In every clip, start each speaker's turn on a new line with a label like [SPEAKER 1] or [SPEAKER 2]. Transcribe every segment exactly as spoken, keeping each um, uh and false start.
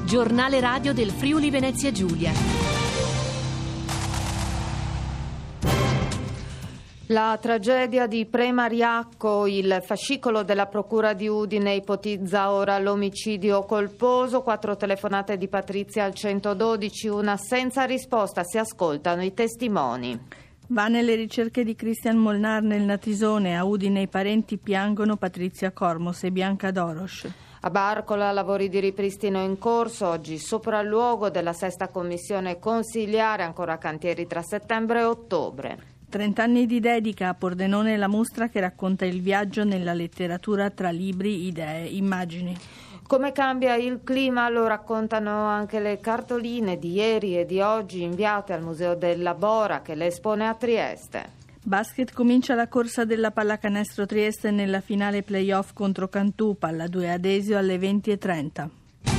[SPEAKER 1] Giornale radio del Friuli Venezia Giulia.
[SPEAKER 2] La tragedia di Premariacco, il fascicolo della Procura di Udine ipotizza ora l'omicidio colposo, quattro telefonate di Patrizia al centododici, una senza risposta, si ascoltano i testimoni.
[SPEAKER 3] Va nelle ricerche di Christian Molnar nel Natisone, a Udine i parenti piangono Patrizia Cormos e Bianca Doros.
[SPEAKER 2] A Barcola lavori di ripristino in corso, oggi sopralluogo della sesta commissione consigliare, ancora cantieri tra settembre e ottobre.
[SPEAKER 3] Trent'anni di dedica, a Pordenone la mostra che racconta il viaggio nella letteratura tra libri, idee, immagini.
[SPEAKER 2] Come cambia il clima lo raccontano anche le cartoline di ieri e di oggi inviate al Museo della Bora che le espone a Trieste.
[SPEAKER 3] Basket, comincia la corsa della pallacanestro Trieste nella finale playoff contro Cantù, Palla due Adesio alle venti e trenta.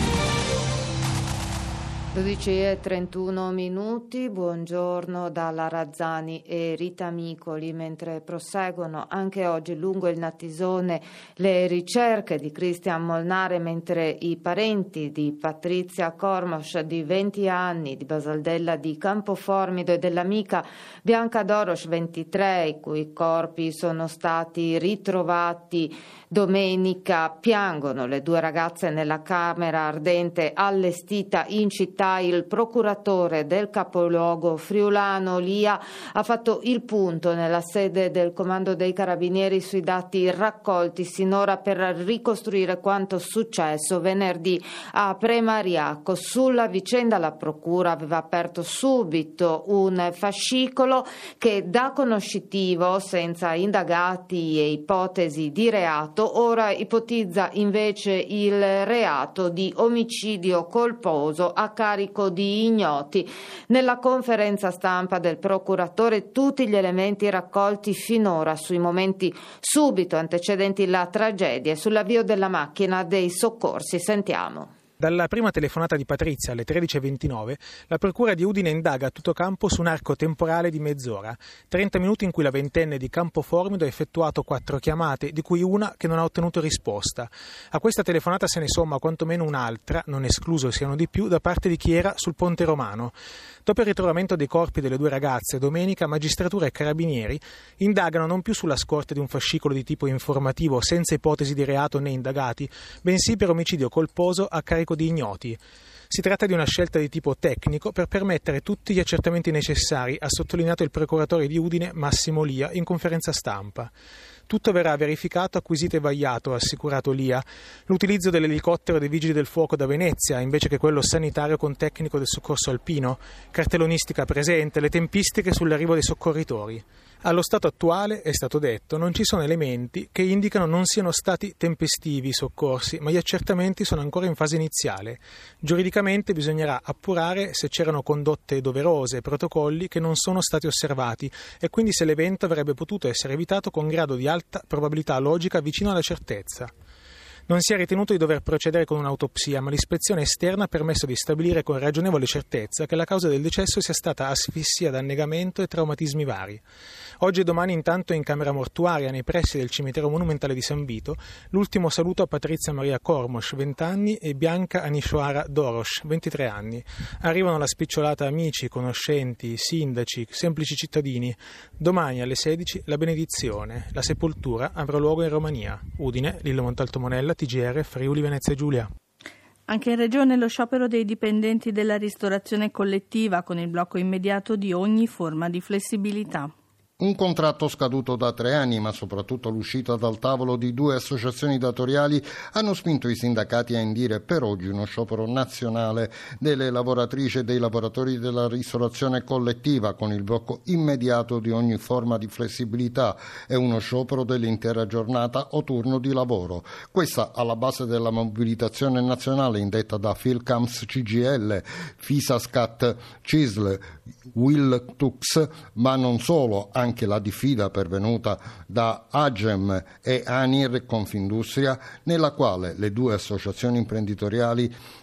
[SPEAKER 2] dodici e trentuno minuti, buongiorno dalla Razzani e Rita Micoli. Mentre proseguono anche oggi lungo il Natisone le ricerche di Christian Molnare, mentre i parenti di Patrizia Cormos di venti anni, di Basaldella di Campoformido e dell'amica Bianca Doros ventitré, i cui corpi sono stati ritrovati domenica, piangono le due ragazze nella camera ardente allestita in città. Il procuratore del capoluogo friulano Lia ha fatto il punto nella sede del Comando dei Carabinieri sui dati raccolti sinora per ricostruire quanto successo venerdì a Premariacco. Sulla vicenda la procura aveva aperto subito un fascicolo che da conoscitivo, senza indagati e ipotesi di reato, ora ipotizza invece il reato di omicidio colposo a carico di ignoti. Nella conferenza stampa del procuratore tutti gli elementi raccolti finora sui momenti subito antecedenti la tragedia e sull'avvio della macchina dei soccorsi. Sentiamo.
[SPEAKER 4] Dalla prima telefonata di Patrizia alle tredici e ventinove, la Procura di Udine indaga a tutto campo su un arco temporale di mezz'ora, trenta minuti in cui la ventenne di Campoformido ha effettuato quattro chiamate, di cui una che non ha ottenuto risposta. A questa telefonata se ne somma quantomeno un'altra, non escluso siano di più, da parte di chi era sul Ponte Romano. Dopo il ritrovamento dei corpi delle due ragazze, domenica magistratura e carabinieri indagano non più sulla scorta di un fascicolo di tipo informativo senza ipotesi di reato né indagati, bensì per omicidio colposo a carico di ignoti. Si tratta di una scelta di tipo tecnico per permettere tutti gli accertamenti necessari, ha sottolineato il procuratore di Udine Massimo Lia in conferenza stampa. Tutto verrà verificato, acquisito e vagliato, ha assicurato Lia. L'utilizzo dell'elicottero dei Vigili del Fuoco da Venezia, invece che quello sanitario con tecnico del soccorso alpino, cartellonistica presente, le tempistiche sull'arrivo dei soccorritori. Allo stato attuale, è stato detto, non ci sono elementi che indicano non siano stati tempestivi i soccorsi, ma gli accertamenti sono ancora in fase iniziale. Giuridicamente bisognerà appurare se c'erano condotte doverose e protocolli che non sono stati osservati e quindi se l'evento avrebbe potuto essere evitato con grado di alta probabilità logica vicino alla certezza. Non si è ritenuto di dover procedere con un'autopsia, ma l'ispezione esterna ha permesso di stabilire con ragionevole certezza che la causa del decesso sia stata asfissia da annegamento e traumatismi vari. Oggi e domani intanto in camera mortuaria nei pressi del cimitero monumentale di San Vito l'ultimo saluto a Patrizia Maria Cormos, venti anni, e Bianca Anishoara Doros, ventitré anni. Arrivano la spicciolata amici, conoscenti, sindaci, semplici cittadini. Domani alle sedici la benedizione. La sepoltura avrà luogo in Romania. Udine, Lillo Montalto Monella, T G R, Friuli Venezia Giulia.
[SPEAKER 3] Anche in Regione lo sciopero dei dipendenti della ristorazione collettiva con il blocco immediato di ogni forma di flessibilità.
[SPEAKER 5] Un contratto scaduto da tre anni, ma soprattutto l'uscita dal tavolo di due associazioni datoriali hanno spinto i sindacati a indire per oggi uno sciopero nazionale delle lavoratrici e dei lavoratori della ristorazione collettiva con il blocco immediato di ogni forma di flessibilità e uno sciopero dell'intera giornata o turno di lavoro. Questa alla base della mobilitazione nazionale indetta da Filcams C G I L, Fisascat, C I S L, Wiltux, ma non solo, anche anche la diffida pervenuta da Agem e Anir Confindustria, nella quale le due associazioni imprenditoriali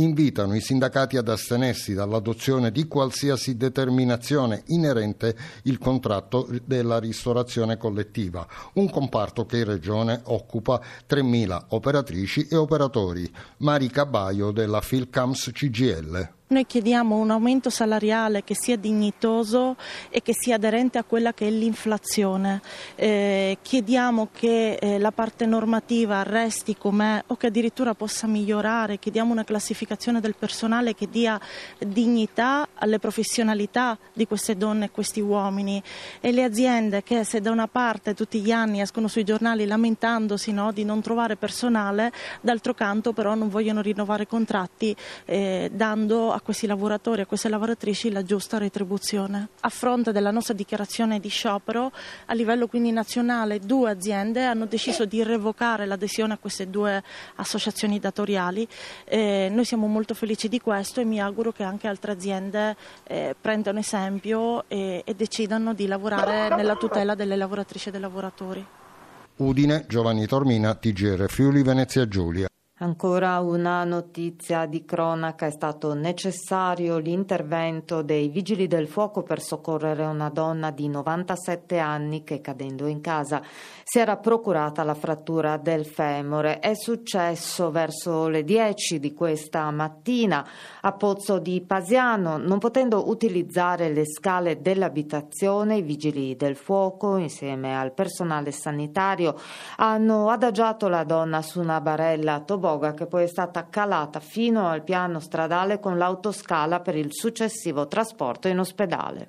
[SPEAKER 5] invitano i sindacati ad astenersi dall'adozione di qualsiasi determinazione inerente il contratto della ristorazione collettiva, un comparto che in Regione occupa tremila operatrici e operatori. Mari Cabaio della Filcams C G I L.
[SPEAKER 6] Noi chiediamo un aumento salariale che sia dignitoso e che sia aderente a quella che è l'inflazione. Eh, chiediamo che eh, la parte normativa resti com'è o che addirittura possa migliorare. Chiediamo una classificazione del personale che dia dignità alle professionalità di queste donne e questi uomini. E le aziende che, se da una parte tutti gli anni escono sui giornali lamentandosi, no, di non trovare personale, d'altro canto però non vogliono rinnovare contratti eh, dando a a questi lavoratori, a queste lavoratrici la giusta retribuzione. A fronte della nostra dichiarazione di sciopero, a livello quindi nazionale, due aziende hanno deciso di revocare l'adesione a queste due associazioni datoriali. Eh, noi siamo molto felici di questo e mi auguro che anche altre aziende eh, prendano esempio e, e decidano di lavorare nella tutela delle lavoratrici e dei lavoratori.
[SPEAKER 5] Udine, Giovanni Tormina, T G R Friuli Venezia Giulia.
[SPEAKER 2] Ancora una notizia di cronaca: è stato necessario l'intervento dei vigili del fuoco per soccorrere una donna di novantasette anni che, cadendo in casa, si era procurata la frattura del femore. È successo verso le dieci di questa mattina a Pozzo di Pasiano. Non potendo utilizzare le scale dell'abitazione, i vigili del fuoco, insieme al personale sanitario, hanno adagiato la donna su una barella toboga che poi è stata calata fino al piano stradale con l'autoscala per il successivo trasporto in ospedale.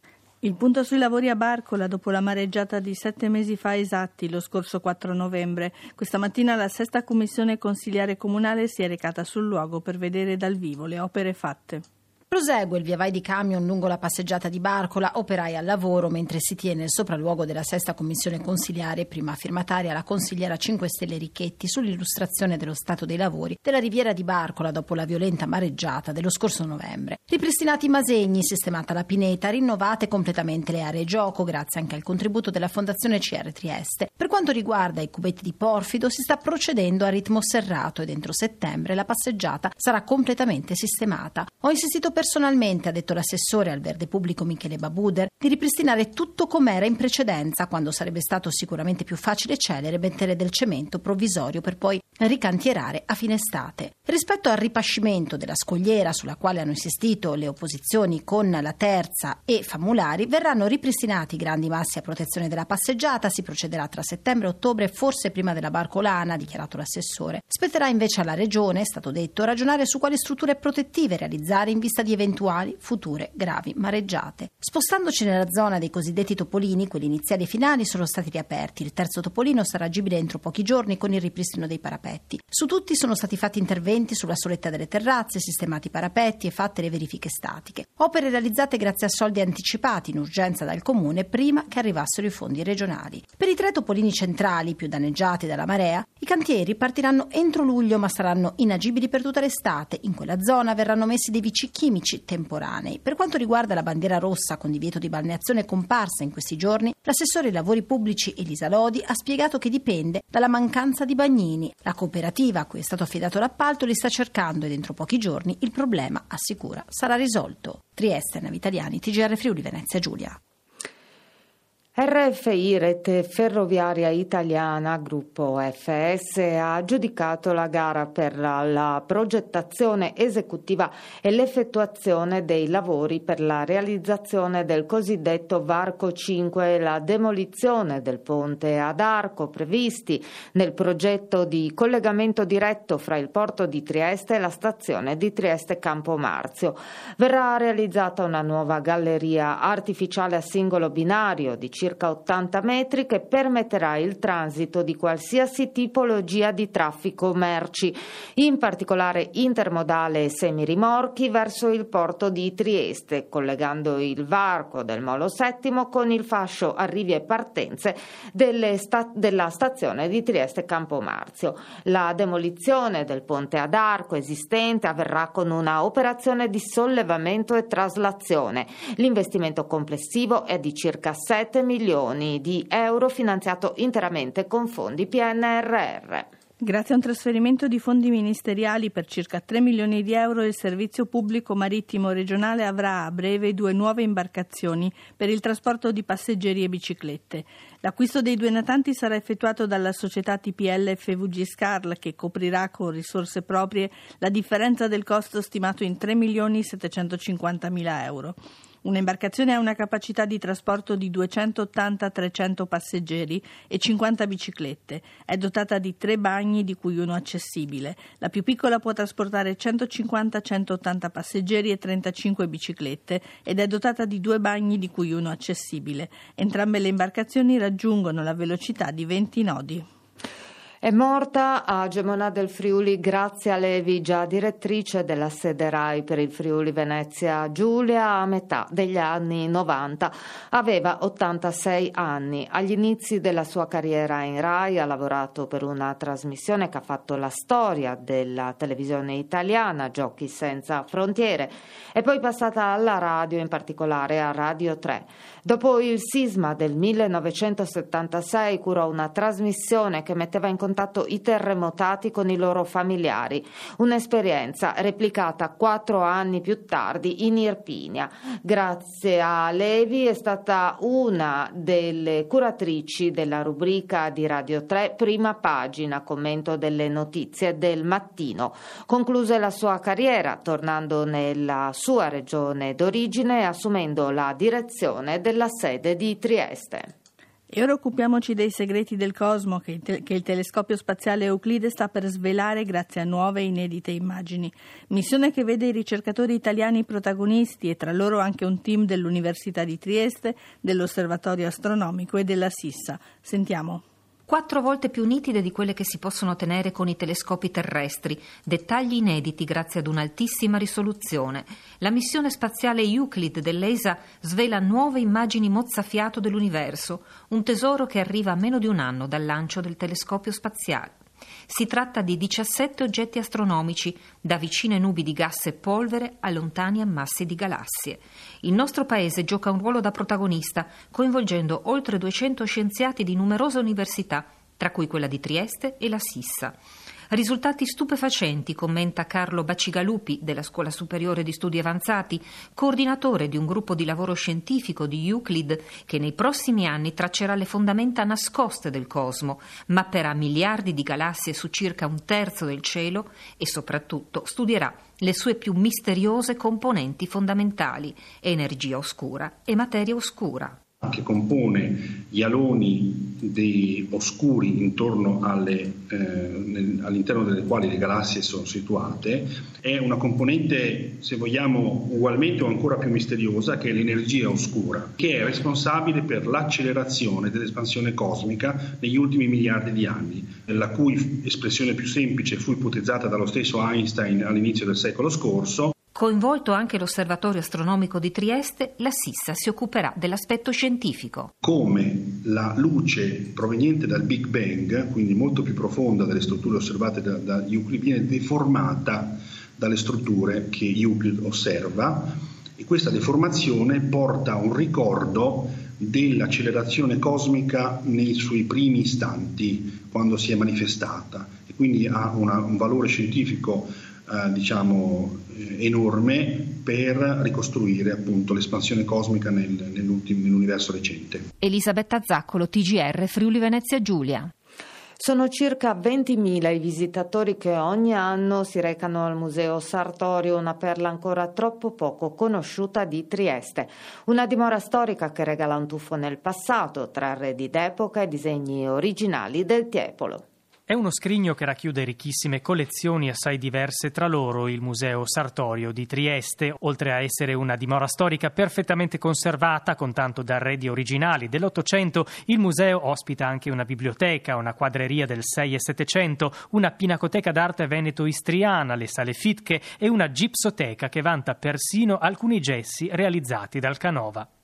[SPEAKER 3] Il punto sui lavori a Barcola dopo la mareggiata di sette mesi fa esatti, lo scorso quattro novembre. Questa mattina la sesta commissione consiliare comunale si è recata sul luogo per vedere dal vivo le opere fatte.
[SPEAKER 7] Prosegue il via vai di camion lungo la passeggiata di Barcola, operai al lavoro, mentre si tiene il sopralluogo della sesta commissione consiliare, prima firmataria la consigliera cinque Stelle Ricchetti, sull'illustrazione dello stato dei lavori della riviera di Barcola dopo la violenta mareggiata dello scorso novembre. Ripristinati i masegni, sistemata la pineta, rinnovate completamente le aree gioco, grazie anche al contributo della Fondazione C R Trieste. Per quanto riguarda i cubetti di Porfido, si sta procedendo a ritmo serrato e entro settembre la passeggiata sarà completamente sistemata. Ho insistito personalmente, ha detto l'assessore al verde pubblico Michele Babuder, di ripristinare tutto com'era in precedenza, quando sarebbe stato sicuramente più facile e celere mettere del cemento provvisorio per poi ricantierare a fine estate. Rispetto al ripascimento della scogliera, sulla quale hanno insistito le opposizioni con la Terza e Famulari, verranno ripristinati i grandi massi a protezione della passeggiata. Si procederà tra settembre e ottobre, forse prima della Barcolana, ha dichiarato l'assessore. Spetterà invece alla Regione, è stato detto, ragionare su quali strutture protettive realizzare in vista di eventuali future gravi mareggiate. Spostandoci nella zona dei cosiddetti topolini, quelli iniziali e finali sono stati riaperti. Il terzo topolino sarà agibile entro pochi giorni con il ripristino dei parapetti. Su tutti sono stati fatti interventi sulla soletta delle terrazze, sistemati i parapetti e fatte le verifiche statiche. Opere realizzate grazie a soldi anticipati in urgenza dal Comune prima che arrivassero i fondi regionali. Per i tre topolini centrali più danneggiati dalla marea, i cantieri partiranno entro luglio ma saranno inagibili per tutta l'estate. In quella zona verranno messi dei vici chimici temporanei. Per quanto riguarda la bandiera rossa con divieto di balneazione comparsa in questi giorni, l'assessore ai lavori pubblici Elisa Lodi ha spiegato che dipende dalla mancanza di bagnini. La cooperativa a cui è stato affidato l'appalto li sta cercando ed entro pochi giorni il problema, assicura, sarà risolto. Trieste, Navitaliani, T G R Friuli Venezia Giulia.
[SPEAKER 2] R F I, Rete Ferroviaria Italiana, gruppo F S, ha aggiudicato la gara per la, la progettazione esecutiva e l'effettuazione dei lavori per la realizzazione del cosiddetto Varco cinque e la demolizione del ponte ad arco previsti nel progetto di collegamento diretto fra il porto di Trieste e la stazione di Trieste Campomarzio. Verrà realizzata una nuova galleria artificiale a singolo binario di circa ottanta metri che permetterà il transito di qualsiasi tipologia di traffico merci, in particolare intermodale e semirimorchi, verso il porto di Trieste, collegando il varco del Molo Settimo con il fascio arrivi e partenze delle sta- della stazione di Trieste Campomarzio. La demolizione del ponte ad arco esistente avverrà con una operazione di sollevamento e traslazione. L'investimento complessivo è di circa sette milioni di euro, finanziato interamente con fondi P N R R.
[SPEAKER 3] Grazie a un trasferimento di fondi ministeriali per circa tre milioni di euro, il Servizio Pubblico Marittimo Regionale avrà a breve due nuove imbarcazioni per il trasporto di passeggeri e biciclette. L'acquisto dei due natanti sarà effettuato dalla società T P L F V G Scarl, che coprirà con risorse proprie la differenza del costo stimato in tre milioni settecentocinquantamila euro. Un'imbarcazione ha una capacità di trasporto di duecentottanta trecento passeggeri e cinquanta biciclette. È dotata di tre bagni, di cui uno accessibile. La più piccola può trasportare centocinquanta centottanta passeggeri e trentacinque biciclette ed è dotata di due bagni, di cui uno accessibile. Entrambe le imbarcazioni raggiungono la velocità di venti nodi.
[SPEAKER 2] È morta a Gemona del Friuli Grazia Levi, già direttrice della sede RAI per il Friuli Venezia Giulia a metà degli anni novanta. Aveva ottantasei anni. Agli inizi della sua carriera in RAI ha lavorato per una trasmissione che ha fatto la storia della televisione italiana, Giochi senza frontiere, è poi passata alla radio, in particolare a Radio tre. Dopo il sisma del millenovecentosettantasei curò una trasmissione che metteva in contatto i terremotati con i loro familiari, un'esperienza replicata quattro anni più tardi in Irpinia. Grazia Levi è stata una delle curatrici della rubrica di Radio tre Prima Pagina, commento delle notizie del mattino. Concluse la sua carriera tornando nella sua regione d'origine e assumendo la direzione della sede di Trieste.
[SPEAKER 3] E ora occupiamoci dei segreti del cosmo che il, te- che il telescopio spaziale Euclide sta per svelare grazie a nuove e inedite immagini. Missione che vede i ricercatori italiani protagonisti e tra loro anche un team dell'Università di Trieste, dell'Osservatorio Astronomico e della SISSA. Sentiamo.
[SPEAKER 8] Quattro volte più nitide di quelle che si possono ottenere con i telescopi terrestri, dettagli inediti grazie ad un'altissima risoluzione. La missione spaziale Euclid dell'E S A svela nuove immagini mozzafiato dell'universo, un tesoro che arriva a meno di un anno dal lancio del telescopio spaziale. Si tratta di diciassette oggetti astronomici, da vicine nubi di gas e polvere a lontani ammassi di galassie. Il nostro paese gioca un ruolo da protagonista, coinvolgendo oltre duecento scienziati di numerose università, tra cui quella di Trieste e la SISSA. Risultati stupefacenti, commenta Carlo Bacigalupi della Scuola Superiore di Studi Avanzati, coordinatore di un gruppo di lavoro scientifico di Euclid che nei prossimi anni traccerà le fondamenta nascoste del cosmo, mapperà miliardi di galassie su circa un terzo del cielo e soprattutto studierà le sue più misteriose componenti fondamentali, energia oscura e materia oscura.
[SPEAKER 9] Che compone gli aloni dei oscuri intorno alle, eh, nel, all'interno delle quali le galassie sono situate, è una componente, se vogliamo, ugualmente o ancora più misteriosa, che è l'energia oscura, che è responsabile per l'accelerazione dell'espansione cosmica negli ultimi miliardi di anni, la cui espressione più semplice fu ipotizzata dallo stesso Einstein all'inizio del secolo scorso.
[SPEAKER 8] Coinvolto anche l'Osservatorio Astronomico di Trieste, la SISSA si occuperà dell'aspetto scientifico.
[SPEAKER 9] Come la luce proveniente dal Big Bang, quindi molto più profonda delle strutture osservate da, da Euclid, viene deformata dalle strutture che Euclid osserva, e questa deformazione porta a un ricordo dell'accelerazione cosmica nei suoi primi istanti, quando si è manifestata, e quindi ha una, un valore scientifico eh, diciamo enorme per ricostruire appunto l'espansione cosmica nel, nell'universo recente.
[SPEAKER 8] Elisabetta Zaccolo, T G R Friuli Venezia Giulia.
[SPEAKER 2] Sono circa ventimila i visitatori che ogni anno si recano al Museo Sartorio, una perla ancora troppo poco conosciuta di Trieste. Una dimora storica che regala un tuffo nel passato, tra arredi d'epoca e disegni originali del Tiepolo.
[SPEAKER 10] È uno scrigno che racchiude ricchissime collezioni assai diverse tra loro. Il Museo Sartorio di Trieste, oltre a essere una dimora storica perfettamente conservata con tanto d'arredi originali dell'Ottocento, il museo ospita anche una biblioteca, una quadreria del sei e settecento, una pinacoteca d'arte veneto-istriana, le sale Fitche e una gipsoteca che vanta persino alcuni gessi realizzati dal Canova.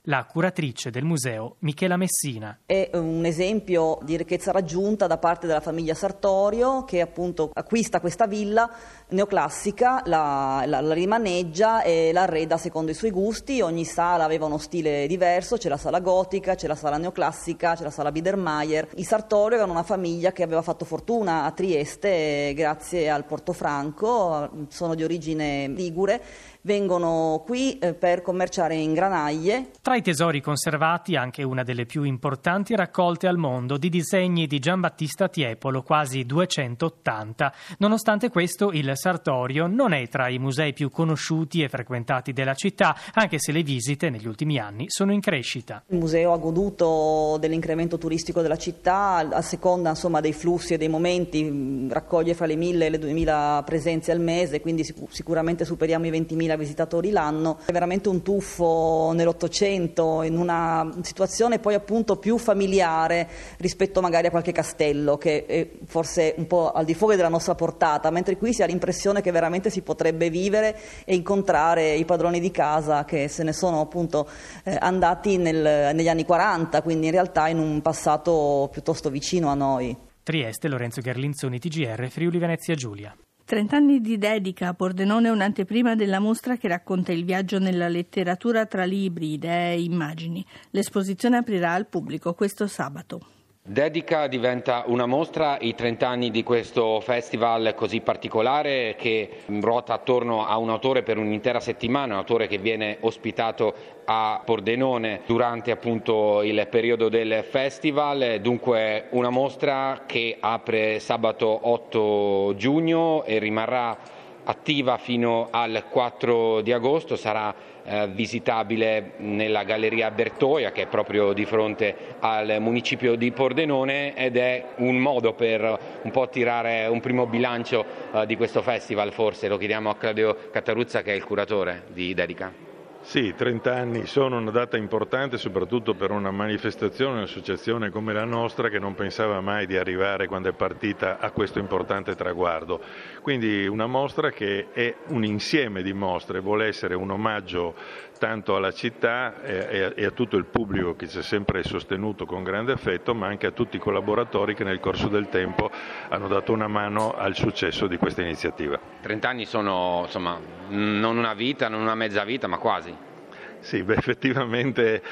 [SPEAKER 10] la curatrice del museo Michela Messina.
[SPEAKER 11] È un esempio di ricchezza raggiunta da parte della famiglia Sartorio, che appunto acquista questa villa neoclassica, la, la, la rimaneggia e la arreda secondo i suoi gusti. Ogni sala aveva uno stile diverso, c'è la sala gotica, c'è la sala neoclassica, c'è la sala Biedermeier. I Sartorio erano una famiglia che aveva fatto fortuna a Trieste grazie al Portofranco, sono di origine ligure, vengono qui per commerciare in granaglie.
[SPEAKER 10] Tra i tesori conservati anche una delle più importanti raccolte al mondo di disegni di Giambattista Tiepolo, quasi duecentottanta. Nonostante questo, il Sartorio non è tra i musei più conosciuti e frequentati della città, anche se le visite negli ultimi anni sono in crescita.
[SPEAKER 11] Il museo ha goduto dell'incremento turistico della città, a seconda insomma dei flussi e dei momenti, raccoglie fra le mille e le duemila presenze al mese, quindi sic- sicuramente superiamo i ventimila visitatori l'anno. È veramente un tuffo nell'Ottocento, in una situazione poi appunto più familiare rispetto magari a qualche castello, che è forse un po' al di fuori della nostra portata, mentre qui si ha l'impressione che veramente si potrebbe vivere e incontrare i padroni di casa che se ne sono appunto eh, andati nel, negli anni quaranta, quindi in realtà in un passato piuttosto vicino a noi.
[SPEAKER 10] Trieste, Lorenzo Gherlinzoni, T G R, Friuli Venezia Giulia.
[SPEAKER 3] Trent'anni di dedica a Pordenone è un'anteprima della mostra che racconta il viaggio nella letteratura tra libri, idee e immagini. L'esposizione aprirà al pubblico questo sabato.
[SPEAKER 12] Dedica diventa una mostra, i trent'anni di questo festival così particolare che ruota attorno a un autore per un'intera settimana, un autore che viene ospitato a Pordenone durante appunto il periodo del festival. Dunque una mostra che apre sabato otto giugno e rimarrà attiva fino al quattro di agosto, sarà eh, visitabile nella Galleria Bertoia, che è proprio di fronte al municipio di Pordenone, ed è un modo per un po' tirare un primo bilancio eh, di questo festival. Forse lo chiediamo a Claudio Cataruzza, che è il curatore di Dedica.
[SPEAKER 13] Sì, trenta anni sono una data importante soprattutto per una manifestazione, un'associazione come la nostra che non pensava mai di arrivare quando è partita a questo importante traguardo. Quindi una mostra che è un insieme di mostre, vuole essere un omaggio tanto alla città e a tutto il pubblico che ci ha sempre sostenuto con grande affetto, ma anche a tutti i collaboratori che nel corso del tempo hanno dato una mano al successo di questa iniziativa.
[SPEAKER 12] trenta anni sono, insomma, non una vita, non una mezza vita, ma quasi.
[SPEAKER 13] Sì, beh, effettivamente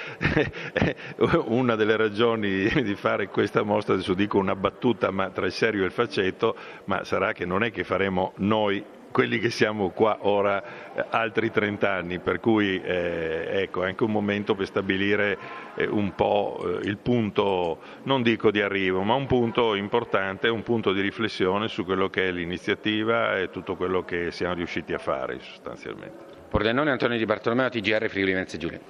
[SPEAKER 13] una delle ragioni di fare questa mostra, adesso dico una battuta, ma tra il serio e il faceto, ma sarà che non è che faremo noi, quelli che siamo qua ora, altri trenta anni, per cui eh, ecco, è anche un momento per stabilire eh, un po' eh, il punto, non dico di arrivo, ma un punto importante, un punto di riflessione su quello che è l'iniziativa e tutto quello che siamo riusciti a fare sostanzialmente.
[SPEAKER 12] Pordenone, Antonio Di Bartolomeo, T G R, Friuli Venezia Giulia.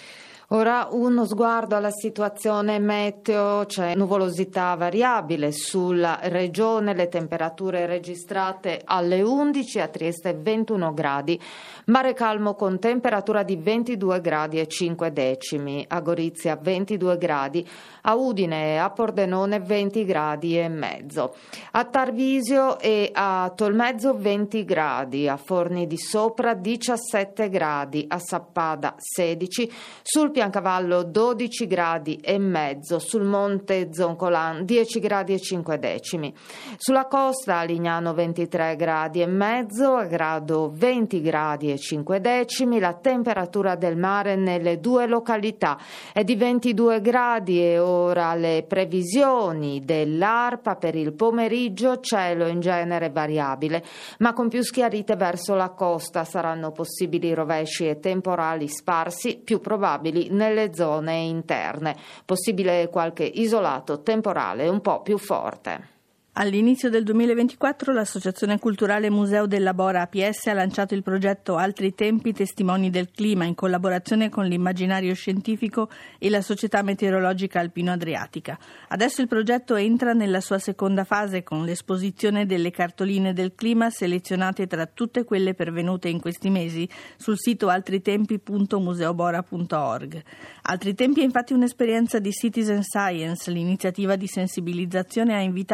[SPEAKER 2] Ora uno sguardo alla situazione meteo, c'è nuvolosità variabile sulla regione, le temperature registrate alle undici, a Trieste ventuno gradi, mare calmo con temperatura di ventidue gradi e cinque decimi, a Gorizia ventidue gradi, a Udine e a Pordenone venti gradi e mezzo, a Tarvisio e a Tolmezzo venti gradi, a Forni di Sopra diciassette gradi, a Sappada sedici, sul Piancavallo dodici gradi e mezzo, sul Monte Zoncolan dieci gradi e cinque decimi, sulla costa a Lignano ventitré gradi e mezzo, a Grado venti gradi e cinque decimi, la temperatura del mare nelle due località è di ventidue gradi. E ora le previsioni dell'ARPA per il pomeriggio: cielo in genere variabile ma con più schiarite verso la costa, saranno possibili rovesci e temporali sparsi, più probabili nelle zone interne, possibile qualche isolato temporale un po' più forte.
[SPEAKER 3] All'inizio del duemilaventiquattro l'Associazione Culturale Museo del Labora A P S ha lanciato il progetto Altri Tempi, Testimoni del Clima, in collaborazione con l'Immaginario Scientifico e la Società Meteorologica Alpino-Adriatica. Adesso il progetto entra nella sua seconda fase con l'esposizione delle cartoline del clima selezionate tra tutte quelle pervenute in questi mesi sul sito altritempi punto museobora punto org. Altri Tempi è infatti un'esperienza di citizen science. L'iniziativa di sensibilizzazione ha invitato i cittadini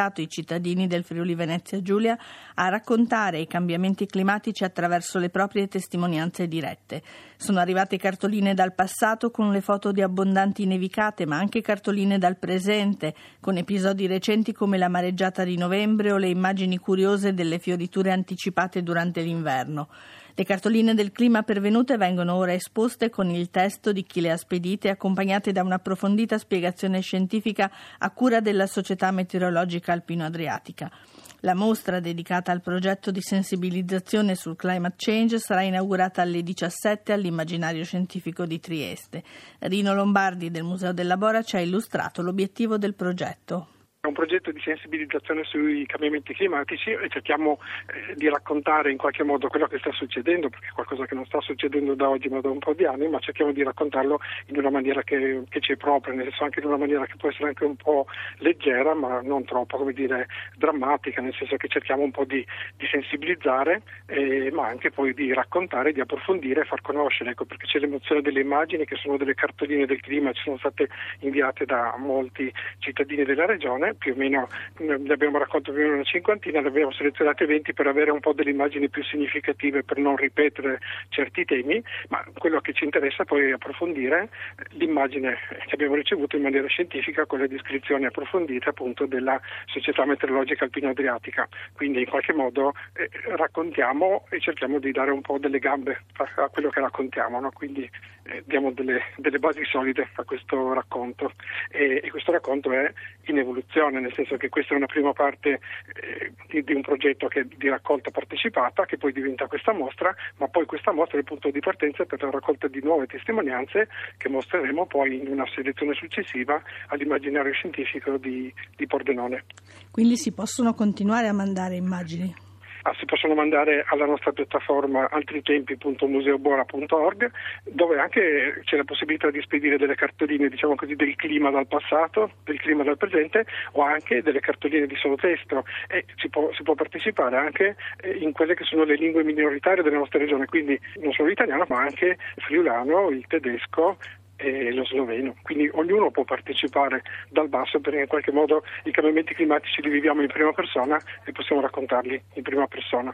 [SPEAKER 3] cittadini del Friuli Venezia Giulia a raccontare i cambiamenti climatici attraverso le proprie testimonianze dirette. Sono arrivate cartoline dal passato con le foto di abbondanti nevicate, ma anche cartoline dal presente, con episodi recenti come la mareggiata di novembre o le immagini curiose delle fioriture anticipate durante l'inverno. Le cartoline del clima pervenute vengono ora esposte con il testo di chi le ha spedite, accompagnate da un'approfondita spiegazione scientifica a cura della Società Meteorologica Alpino-Adriatica. La mostra dedicata al progetto di sensibilizzazione sul climate change sarà inaugurata alle diciassette all'Immaginario Scientifico di Trieste. Rino Lombardi del Museo del Labora ci ha illustrato l'obiettivo del progetto.
[SPEAKER 14] È un progetto di sensibilizzazione sui cambiamenti climatici e cerchiamo eh, di raccontare in qualche modo quello che sta succedendo, perché è qualcosa che non sta succedendo da oggi ma da un po' di anni, ma cerchiamo di raccontarlo in una maniera che, che ci è propria, nel senso anche in una maniera che può essere anche un po' leggera ma non troppo, come dire, drammatica, nel senso che cerchiamo un po' di, di sensibilizzare eh, ma anche poi di raccontare, di approfondire e far conoscere, ecco, perché c'è l'emozione delle immagini che sono delle cartoline del clima, ci sono state inviate da molti cittadini della regione. Più o meno ne abbiamo raccolto più o meno una cinquantina, ne abbiamo selezionate venti per avere un po' delle immagini più significative, per non ripetere certi temi, ma quello che ci interessa poi è approfondire l'immagine che abbiamo ricevuto in maniera scientifica con le descrizioni approfondite appunto della Società Meteorologica Alpino-Adriatica. Quindi in qualche modo eh, raccontiamo e cerchiamo di dare un po' delle gambe a, a quello che raccontiamo, no? Quindi eh, diamo delle, delle basi solide a questo racconto e, e questo racconto è in evoluzione, nel senso che questa è una prima parte eh, di, di un progetto che, di raccolta partecipata che poi diventa questa mostra, ma poi questa mostra è il punto di partenza per la raccolta di nuove testimonianze che mostreremo poi in una selezione successiva all'Immaginario Scientifico di, di Pordenone.
[SPEAKER 3] Quindi si possono continuare a mandare immagini?
[SPEAKER 14] Ah, si possono mandare alla nostra piattaforma altritempi punto museobora punto org, dove anche c'è la possibilità di spedire delle cartoline, diciamo così, del clima dal passato, del clima dal presente, o anche delle cartoline di solo testo, e si può, si può partecipare anche in quelle che sono le lingue minoritarie della nostra regione, quindi non solo l'italiano ma anche il friulano, il tedesco e lo sloveno, quindi ognuno può partecipare dal basso, perché in qualche modo i cambiamenti climatici li viviamo in prima persona e possiamo raccontarli in prima persona.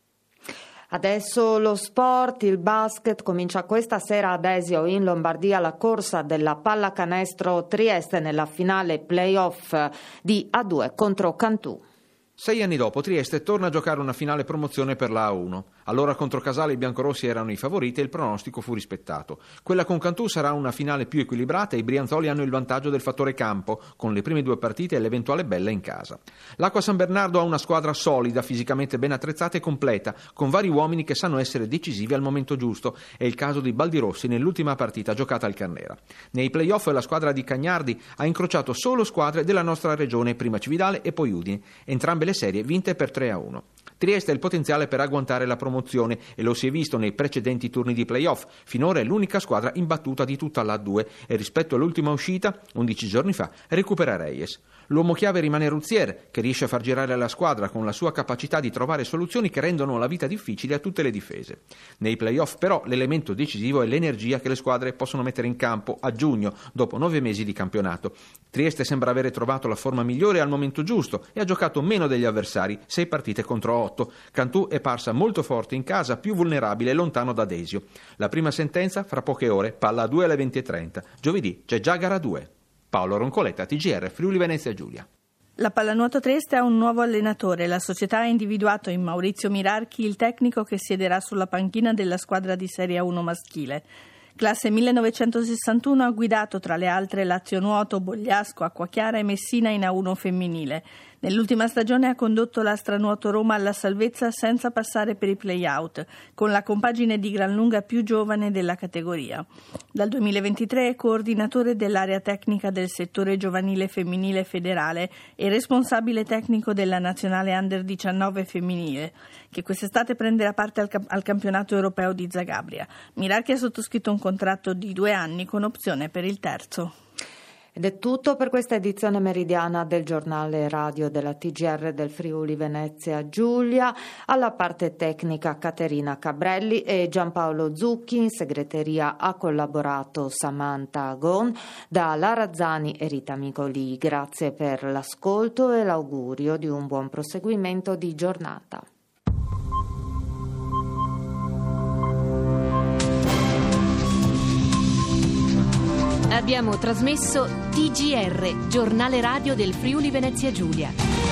[SPEAKER 2] Adesso lo sport, il basket, comincia questa sera ad Esio in Lombardia la corsa della pallacanestro Trieste nella finale play-off di A due contro Cantù.
[SPEAKER 15] Sei anni dopo Trieste torna a giocare una finale promozione per la A uno. Allora contro Casale i biancorossi erano i favoriti e il pronostico fu rispettato. Quella con Cantù sarà una finale più equilibrata e i brianzoli hanno il vantaggio del fattore campo, con le prime due partite e l'eventuale bella in casa. L'Acqua San Bernardo ha una squadra solida, fisicamente ben attrezzata e completa, con vari uomini che sanno essere decisivi al momento giusto. È il caso di Baldirossi nell'ultima partita giocata al Carnera. Nei play-off la squadra di Cagnardi ha incrociato solo squadre della nostra regione, prima Cividale e poi Udine, entrambe le serie vinte per tre a uno. Trieste ha il potenziale per agguantare la promozione e lo si è visto nei precedenti turni di play-off. Finora è l'unica squadra imbattuta di tutta la A due e rispetto all'ultima uscita, undici giorni fa, recupera Reyes. L'uomo chiave rimane Ruzier, che riesce a far girare la squadra con la sua capacità di trovare soluzioni che rendono la vita difficile a tutte le difese. Nei play-off però l'elemento decisivo è l'energia che le squadre possono mettere in campo a giugno, dopo nove mesi di campionato. Trieste sembra avere trovato la forma migliore al momento giusto e ha giocato meno degli avversari, sei partite contro otto. Cantù è parsa molto forte in casa, più vulnerabile e lontano da Desio. La prima sentenza fra poche ore, palla a due alle venti e trenta. Giovedì c'è già gara due. Paolo Roncoletta, T G R, Friuli Venezia Giulia.
[SPEAKER 3] La Pallanuoto Trieste ha un nuovo allenatore. La società ha individuato in Maurizio Mirarchi il tecnico che siederà sulla panchina della squadra di Serie A uno maschile. Classe millenovecentosessantuno, ha guidato tra le altre Lazio Nuoto, Bogliasco, Acquachiara e Messina in A uno femminile. Nell'ultima stagione ha condotto l'Astra Nuoto Roma alla salvezza senza passare per i play-out, con la compagine di gran lunga più giovane della categoria. Dal duemilaventitré è coordinatore dell'area tecnica del settore giovanile femminile federale e responsabile tecnico della nazionale under diciannove femminile, che quest'estate prenderà parte al, camp- al campionato europeo di Zagabria. Mirarchi ha sottoscritto un contratto di due anni con opzione per il terzo.
[SPEAKER 2] Ed è tutto per questa edizione meridiana del giornale radio della T G R del Friuli Venezia Giulia. Alla parte tecnica Caterina Cabrelli e Giampaolo Zucchi, in segreteria ha collaborato Samantha Agon, da Lara Razzani e Rita Micoli. Grazie per l'ascolto e l'augurio di un buon proseguimento di giornata.
[SPEAKER 1] Abbiamo trasmesso T G R, giornale radio del Friuli Venezia Giulia.